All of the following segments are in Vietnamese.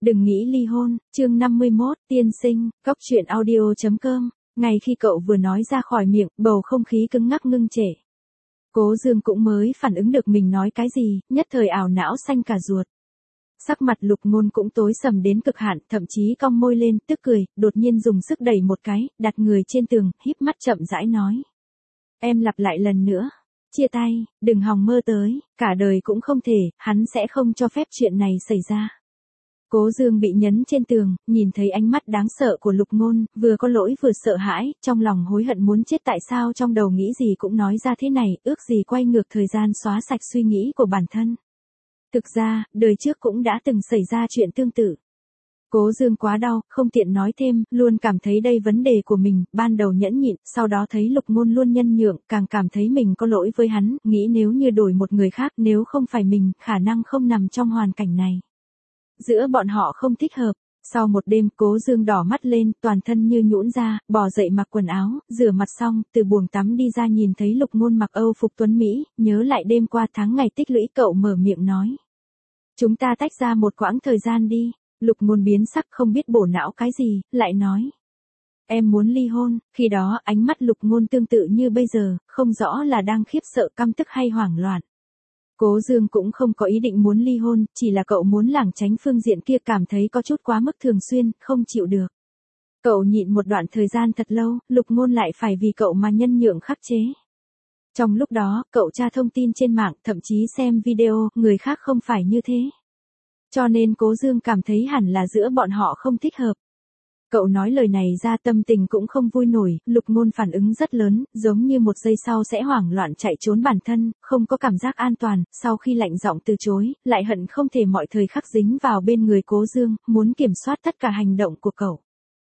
Đừng nghĩ ly hôn, chương 51, tiên sinh, góc truyện audio.com. Ngay khi cậu vừa nói ra khỏi miệng, bầu không khí cứng ngắc ngưng trệ. Cố Dương cũng mới phản ứng được mình nói cái gì, nhất thời ảo não xanh cả ruột. Sắc mặt Lục Ngôn cũng tối sầm đến cực hạn, thậm chí cong môi lên, tức cười, đột nhiên dùng sức đẩy một cái, đặt người trên tường, híp mắt chậm rãi nói. Em lặp lại lần nữa. Chia tay, đừng hòng mơ tới, cả đời cũng không thể, hắn sẽ không cho phép chuyện này xảy ra. Cố Dương bị nhấn trên tường, nhìn thấy ánh mắt đáng sợ của Lục Ngôn, vừa có lỗi vừa sợ hãi, trong lòng hối hận muốn chết tại sao trong đầu nghĩ gì cũng nói ra thế này, ước gì quay ngược thời gian xóa sạch suy nghĩ của bản thân. Thực ra, đời trước cũng đã từng xảy ra chuyện tương tự. Cố Dương quá đau, không tiện nói thêm, luôn cảm thấy đây vấn đề của mình, ban đầu nhẫn nhịn, sau đó thấy Lục Ngôn luôn nhân nhượng, càng cảm thấy mình có lỗi với hắn, nghĩ nếu như đổi một người khác, nếu không phải mình, khả năng không nằm trong hoàn cảnh này. Giữa bọn họ không thích hợp. Sau một đêm, Cố Dương đỏ mắt lên, toàn thân như nhũn ra, bò dậy mặc quần áo, rửa mặt xong, từ buồng tắm đi ra nhìn thấy Lục Ngôn mặc Âu phục tuấn Mỹ, nhớ lại đêm qua tháng ngày tích lũy, cậu mở miệng nói. Chúng ta tách ra một quãng thời gian đi. Lục Ngôn biến sắc không biết bổ não cái gì, lại nói. Em muốn ly hôn, khi đó ánh mắt Lục Ngôn tương tự như bây giờ, không rõ là đang khiếp sợ, căm tức hay hoảng loạn. Cố Dương cũng không có ý định muốn ly hôn, chỉ là cậu muốn lảng tránh phương diện kia, cảm thấy có chút quá mức thường xuyên, không chịu được. Cậu nhịn một đoạn thời gian thật lâu, Lục Ngôn lại phải vì cậu mà nhân nhượng khắc chế. Trong lúc đó, cậu tra thông tin trên mạng, thậm chí xem video, người khác không phải như thế. Cho nên Cố Dương cảm thấy hẳn là giữa bọn họ không thích hợp. Cậu nói lời này ra tâm tình cũng không vui nổi, Lục Ngôn phản ứng rất lớn, giống như một giây sau sẽ hoảng loạn chạy trốn bản thân, không có cảm giác an toàn, sau khi lạnh giọng từ chối, lại hận không thể mọi thời khắc dính vào bên người Cố Dương, muốn kiểm soát tất cả hành động của cậu.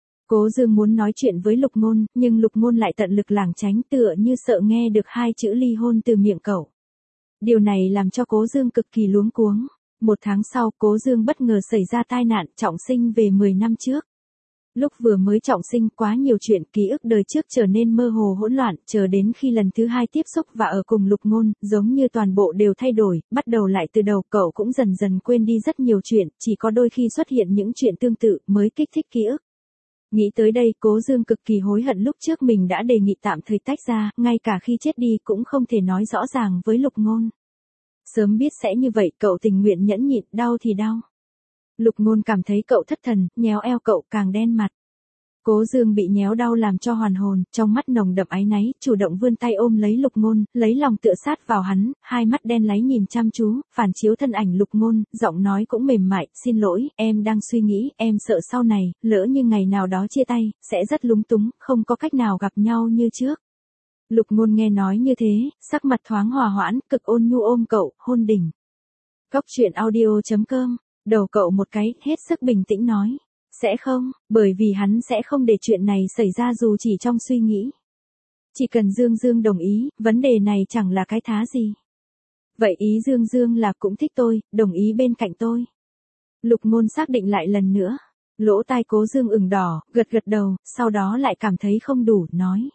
Cố Dương muốn nói chuyện với Lục Ngôn, nhưng Lục Ngôn lại tận lực lảng tránh, tựa như sợ nghe được hai chữ ly hôn từ miệng cậu. Điều này làm cho Cố Dương cực kỳ luống cuống. Một tháng sau, Cố Dương bất ngờ xảy ra tai nạn, trọng sinh về 10 năm trước. Lúc vừa mới trọng sinh, quá nhiều chuyện, ký ức đời trước trở nên mơ hồ hỗn loạn, chờ đến khi lần thứ hai tiếp xúc và ở cùng Lục Ngôn, giống như toàn bộ đều thay đổi, bắt đầu lại từ đầu, cậu cũng dần dần quên đi rất nhiều chuyện, chỉ có đôi khi xuất hiện những chuyện tương tự mới kích thích ký ức. Nghĩ tới đây, Cố Dương cực kỳ hối hận lúc trước mình đã đề nghị tạm thời tách ra, ngay cả khi chết đi cũng không thể nói rõ ràng với Lục Ngôn. Sớm biết sẽ như vậy, cậu tình nguyện nhẫn nhịn, đau thì đau. Lục Ngôn cảm thấy cậu thất thần, nhéo eo cậu càng đen mặt. Cố Dương bị nhéo đau làm cho hoàn hồn, trong mắt nồng đậm áy náy, chủ động vươn tay ôm lấy Lục Ngôn, lấy lòng tựa sát vào hắn, hai mắt đen láy nhìn chăm chú, phản chiếu thân ảnh Lục Ngôn, giọng nói cũng mềm mại, xin lỗi, em đang suy nghĩ, em sợ sau này, lỡ như ngày nào đó chia tay, sẽ rất lúng túng, không có cách nào gặp nhau như trước. Lục Ngôn nghe nói như thế, sắc mặt thoáng hòa hoãn, cực ôn nhu ôm cậu, hôn đỉnh. Góc truyện audio.com, đầu cậu một cái, hết sức bình tĩnh nói. Sẽ không, bởi vì hắn sẽ không để chuyện này xảy ra dù chỉ trong suy nghĩ. Chỉ cần Dương Dương đồng ý, vấn đề này chẳng là cái thá gì. Vậy ý Dương Dương là cũng thích tôi, đồng ý bên cạnh tôi. Lục Ngôn xác định lại lần nữa. Lỗ tai Cố Dương ửng đỏ, gật gật đầu, sau đó lại cảm thấy không đủ, nói.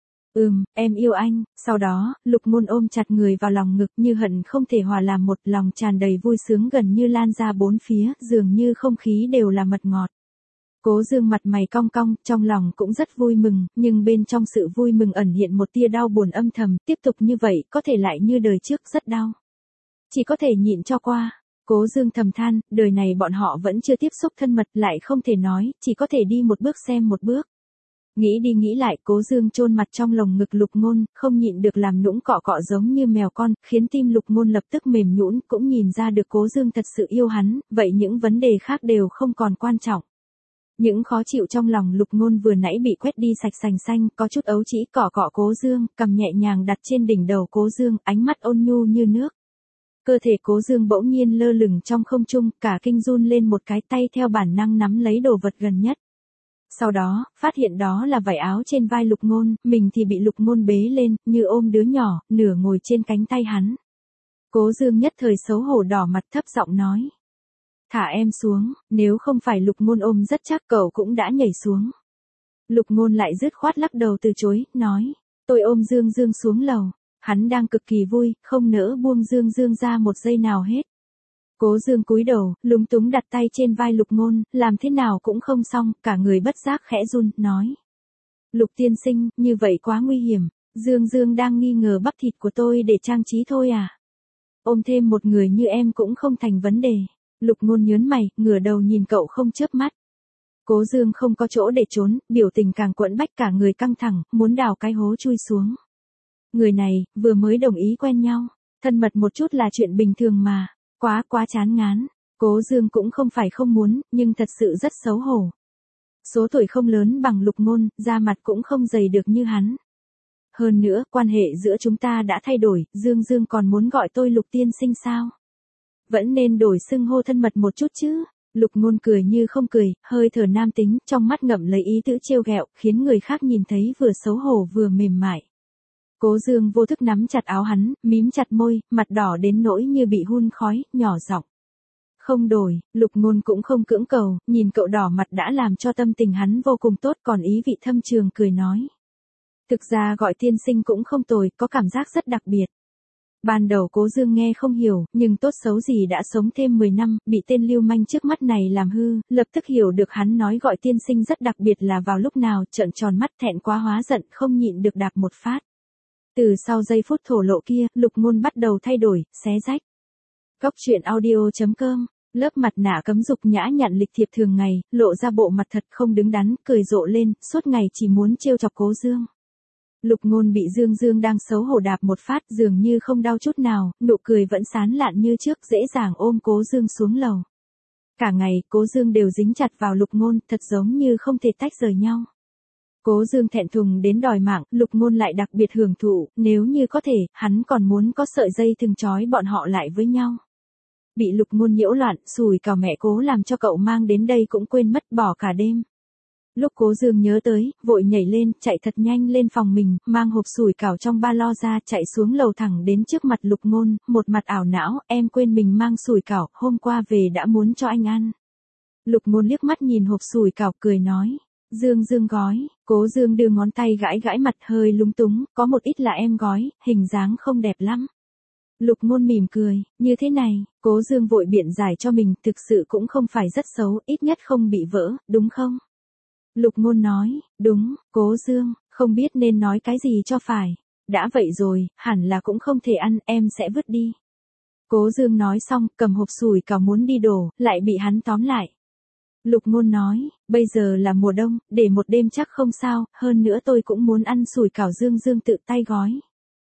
Em yêu anh. Sau đó, Lục Ngôn ôm chặt người vào lòng ngực như hận không thể hòa làm một, lòng tràn đầy vui sướng gần như lan ra bốn phía, dường như không khí đều là mật ngọt. Cố Dương mặt mày cong cong, trong lòng cũng rất vui mừng, nhưng bên trong sự vui mừng ẩn hiện một tia đau buồn âm thầm, tiếp tục như vậy, có thể lại như đời trước rất đau. Chỉ có thể nhịn cho qua. Cố Dương thầm than, đời này bọn họ vẫn chưa tiếp xúc thân mật, lại không thể nói, chỉ có thể đi một bước xem một bước. Nghĩ đi nghĩ lại, Cố Dương chôn mặt trong lồng ngực Lục Ngôn, không nhịn được làm nũng cọ cọ giống như mèo con, khiến tim Lục Ngôn lập tức mềm nhũn, cũng nhìn ra được Cố Dương thật sự yêu hắn, vậy những vấn đề khác đều không còn quan trọng. Những khó chịu trong lòng Lục Ngôn vừa nãy bị quét đi sạch sành xanh, có chút ấu trĩ cọ cọ Cố Dương, cầm nhẹ nhàng đặt trên đỉnh đầu Cố Dương, ánh mắt ôn nhu như nước. Cơ thể Cố Dương bỗng nhiên lơ lửng trong không trung, cả kinh run lên một cái, tay theo bản năng nắm lấy đồ vật gần nhất. Sau đó, phát hiện đó là vải áo trên vai Lục Ngôn, mình thì bị Lục Ngôn bế lên, như ôm đứa nhỏ, nửa ngồi trên cánh tay hắn. Cố Dương nhất thời xấu hổ đỏ mặt, thấp giọng nói. Thả em xuống, nếu không phải Lục Ngôn ôm rất chắc cậu cũng đã nhảy xuống. Lục Ngôn lại dứt khoát lắc đầu từ chối, nói. Tôi ôm Dương Dương xuống lầu. Hắn đang cực kỳ vui, không nỡ buông Dương Dương ra một giây nào hết. Cố Dương cúi đầu, lúng túng đặt tay trên vai Lục Ngôn, làm thế nào cũng không xong, cả người bất giác khẽ run, nói. Lục tiên sinh, như vậy quá nguy hiểm, Dương Dương đang nghi ngờ bắp thịt của tôi để trang trí thôi à. Ôm thêm một người như em cũng không thành vấn đề. Lục Ngôn nhớn mày, ngửa đầu nhìn cậu không chớp mắt. Cố Dương không có chỗ để trốn, biểu tình càng quẫn bách, cả người căng thẳng, muốn đào cái hố chui xuống. Người này, vừa mới đồng ý quen nhau, thân mật một chút là chuyện bình thường mà, quá chán ngán. Cố Dương cũng không phải không muốn, nhưng thật sự rất xấu hổ. Số tuổi không lớn bằng Lục Ngôn, da mặt cũng không dày được như hắn. Hơn nữa, quan hệ giữa chúng ta đã thay đổi, Dương Dương còn muốn gọi tôi Lục tiên sinh sao? Vẫn nên đổi xưng hô thân mật một chút chứ. Lục Ngôn cười như không cười, hơi thở nam tính, trong mắt ngậm lấy ý tứ trêu ghẹo, khiến người khác nhìn thấy vừa xấu hổ vừa mềm mại. Cố Dương vô thức nắm chặt áo hắn, mím chặt môi, mặt đỏ đến nỗi như bị hun khói, nhỏ giọng. Không đổi, Lục Ngôn cũng không cưỡng cầu, nhìn cậu đỏ mặt đã làm cho tâm tình hắn vô cùng tốt, còn ý vị thâm trường cười nói. Thực ra gọi tiên sinh cũng không tồi, có cảm giác rất đặc biệt. Ban đầu Cố Dương nghe không hiểu, nhưng tốt xấu gì đã sống thêm 10 năm, bị tên lưu manh trước mắt này làm hư, lập tức hiểu được hắn nói gọi tiên sinh rất đặc biệt là vào lúc nào, trợn tròn mắt thẹn quá hóa giận, không nhịn được đạp một phát. Từ sau giây phút thổ lộ kia, Lục Ngôn bắt đầu thay đổi, xé rách. Góc truyện audio.com, lớp mặt nạ cấm dục nhã nhặn lịch thiệp thường ngày, lộ ra bộ mặt thật không đứng đắn, cười rộ lên, suốt ngày chỉ muốn trêu chọc Cố Dương. Lục Ngôn bị Dương Dương đang xấu hổ đạp một phát, dường như không đau chút nào, nụ cười vẫn sán lạn như trước, dễ dàng ôm Cố Dương xuống lầu. Cả ngày, Cố Dương đều dính chặt vào Lục Ngôn, thật giống như không thể tách rời nhau. Cố Dương thẹn thùng đến đòi mạng, Lục Ngôn lại đặc biệt hưởng thụ, nếu như có thể, hắn còn muốn có sợi dây thừng trói bọn họ lại với nhau. Bị Lục Ngôn nhiễu loạn, sủi cảo mẹ Cố làm cho cậu mang đến đây cũng quên mất, bỏ cả đêm. Lúc Cố Dương nhớ tới, vội nhảy lên, chạy thật nhanh lên phòng mình, mang hộp sủi cảo trong ba lo ra, chạy xuống lầu thẳng đến trước mặt Lục Ngôn, một mặt ảo não, em quên mình mang sủi cảo, hôm qua về đã muốn cho anh ăn. Lục Ngôn liếc mắt nhìn hộp sủi cảo, cười nói, Dương Dương gói. Cố Dương đưa ngón tay gãi gãi mặt, hơi lúng túng, có một ít là em gói, hình dáng không đẹp lắm. Lục Ngôn mỉm cười, như thế này, Cố Dương vội biện giải cho mình, thực sự cũng không phải rất xấu, ít nhất không bị vỡ, đúng không? Lục Ngôn nói, đúng. Cố Dương, không biết nên nói cái gì cho phải. Đã vậy rồi, hẳn là cũng không thể ăn, em sẽ vứt đi. Cố Dương nói xong, cầm hộp sủi cảo muốn đi đổ, lại bị hắn tóm lại. Lục Ngôn nói, bây giờ là mùa đông, để một đêm chắc không sao, hơn nữa tôi cũng muốn ăn sủi cảo Dương Dương tự tay gói.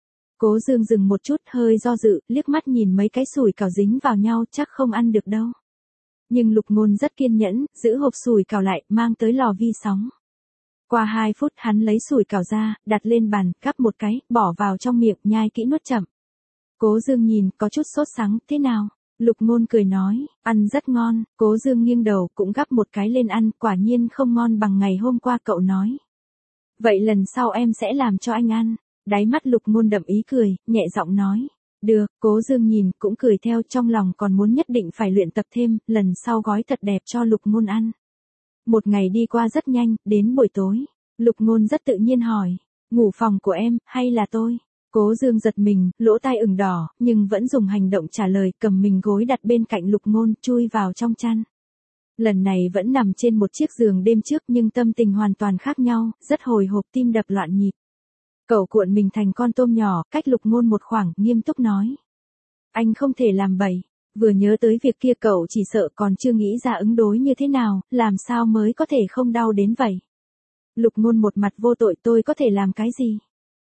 Cố Dương dừng một chút, hơi do dự, liếc mắt nhìn mấy cái sủi cảo dính vào nhau, chắc không ăn được đâu. Nhưng Lục Ngôn rất kiên nhẫn, giữ hộp sủi cảo lại, mang tới lò vi sóng. Qua 2 phút hắn lấy sủi cảo ra, đặt lên bàn, cắp một cái, bỏ vào trong miệng, nhai kỹ nuốt chậm. Cố Dương nhìn, có chút sốt sắng, thế nào? Lục Ngôn cười nói, ăn rất ngon. Cố Dương nghiêng đầu, cũng gắp một cái lên ăn, quả nhiên không ngon bằng ngày hôm qua cậu nói. Vậy lần sau em sẽ làm cho anh ăn. Đáy mắt Lục Ngôn đậm ý cười, nhẹ giọng nói. Được. Cố Dương nhìn, cũng cười theo, trong lòng còn muốn nhất định phải luyện tập thêm, lần sau gói thật đẹp cho Lục Ngôn ăn. Một ngày đi qua rất nhanh, đến buổi tối. Lục Ngôn rất tự nhiên hỏi, ngủ phòng của em, hay là tôi? Cố Dương giật mình, lỗ tai ửng đỏ, nhưng vẫn dùng hành động trả lời, cầm mình gối đặt bên cạnh Lục Ngôn, chui vào trong chăn. Lần này vẫn nằm trên một chiếc giường đêm trước nhưng tâm tình hoàn toàn khác nhau, rất hồi hộp, tim đập loạn nhịp. Cậu cuộn mình thành con tôm nhỏ, cách Lục Ngôn một khoảng, nghiêm túc nói. Anh không thể làm bậy. Vừa nhớ tới việc kia cậu chỉ sợ còn chưa nghĩ ra ứng đối như thế nào, làm sao mới có thể không đau đến vậy. Lục Ngôn một mặt vô tội, tôi có thể làm cái gì?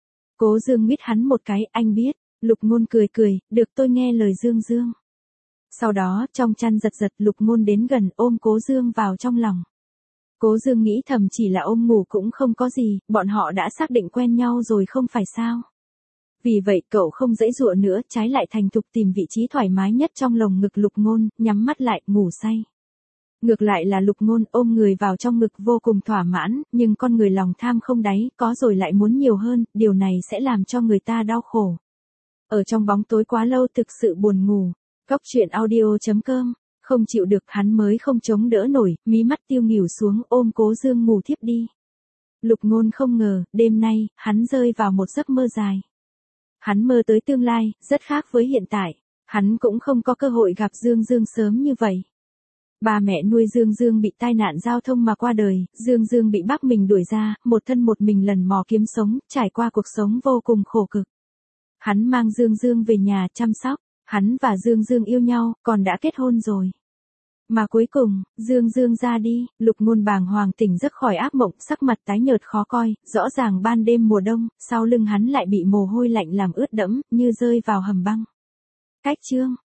Cố Dương mít hắn một cái, anh biết. Lục Ngôn cười cười, được tôi nghe lời Dương Dương. Sau đó, trong chăn giật giật, Lục Ngôn đến gần, ôm Cố Dương vào trong lòng. Cố Dương nghĩ thầm chỉ là ôm ngủ cũng không có gì, bọn họ đã xác định quen nhau rồi không phải sao. Vì vậy cậu không giãy giụa nữa, trái lại thành thục tìm vị trí thoải mái nhất trong lồng ngực Lục Ngôn, nhắm mắt lại, ngủ say. Ngược lại là Lục Ngôn ôm người vào trong ngực vô cùng thỏa mãn, nhưng con người lòng tham không đáy, có rồi lại muốn nhiều hơn, điều này sẽ làm cho người ta đau khổ. Ở trong bóng tối quá lâu thực sự buồn ngủ. Góc truyện audio.com, không chịu được hắn mới không chống đỡ nổi, mí mắt tiêu nghỉu xuống, ôm Cố Dương ngủ thiếp đi. Lục Ngôn không ngờ, đêm nay, hắn rơi vào một giấc mơ dài. Hắn mơ tới tương lai, rất khác với hiện tại. Hắn cũng không có cơ hội gặp Dương Dương sớm như vậy. Ba mẹ nuôi Dương Dương bị tai nạn giao thông mà qua đời, Dương Dương bị bác mình đuổi ra, một thân một mình lần mò kiếm sống, trải qua cuộc sống vô cùng khổ cực. Hắn mang Dương Dương về nhà chăm sóc, hắn và Dương Dương yêu nhau, còn đã kết hôn rồi. Mà cuối cùng, Dương Dương ra đi, Lục Ngôn bàng hoàng tỉnh giấc khỏi ác mộng, sắc mặt tái nhợt khó coi, rõ ràng ban đêm mùa đông, sau lưng hắn lại bị mồ hôi lạnh làm ướt đẫm, như rơi vào hầm băng. Cách chương